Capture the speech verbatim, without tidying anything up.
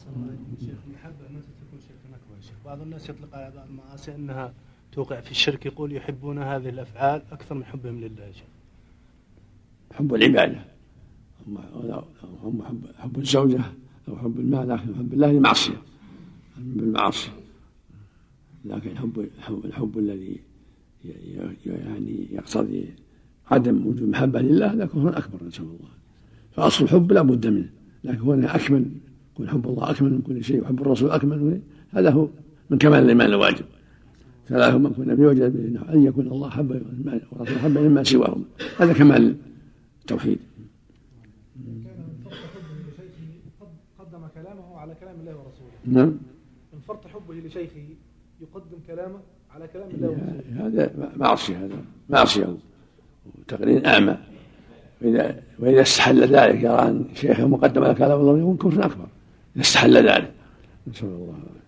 شيخ المحبة متى تكون شركا أكبر يا شيخ؟ بعض الناس يطلق على بعض المعاصي أنها توقع في الشرك، يقول يحبون هذه الأفعال أكثر من حبهم لله يا شيخ. حب العبادة، هم حب, حب الزوجة أو حب المال، لكن حب الله معصية بالمعاصي. لكن حب الحب الذي يعني يقتضي عدم وجود محبة لله هذا كفر أكبر نسأل الله. فأصل الحب لا بد منه، لكن هو أكمل، يكون حب الله أكمل من كل شيء وحب الرسول أكمل من هذا هو من كمال الإيمان الواجب. ثلاث من كنا في وجد أن يكون الله حب ورسوله حب مما سواهم، هذا كمال التوحيد. قدم كلامه على كلام الله ورسوله. نعم. من فرط حبه لشيخه يقدم كلامه على كلام الله ورسوله. هذا معصية، هذا معصية وتقرين أعمى. وإذا وإذا استحل ذلك يرى أن شيخه مقدم على كلام الله يكون كفر أكبر. إذا استحل ذلك نسأل الله.